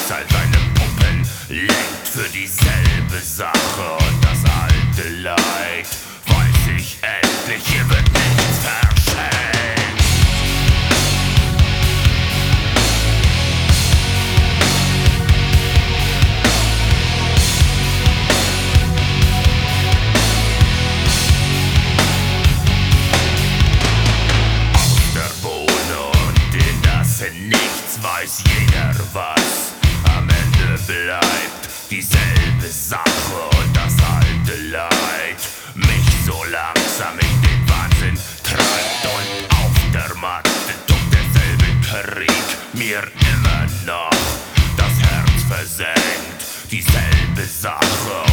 Schicksal seine Puppen lenkt für dieselbe Sache. Und das alte Leid weiß ich endlich, hier wird nichts verschenkt. Aus der Bohne und in das Nichts weiß jeder was. Am Ende bleibt dieselbe Sache und das alte Leid mich so langsam in den Wahnsinn treibt. Und auf der Matte tut derselbe Krieg mir immer noch das Herz versenkt. Dieselbe Sache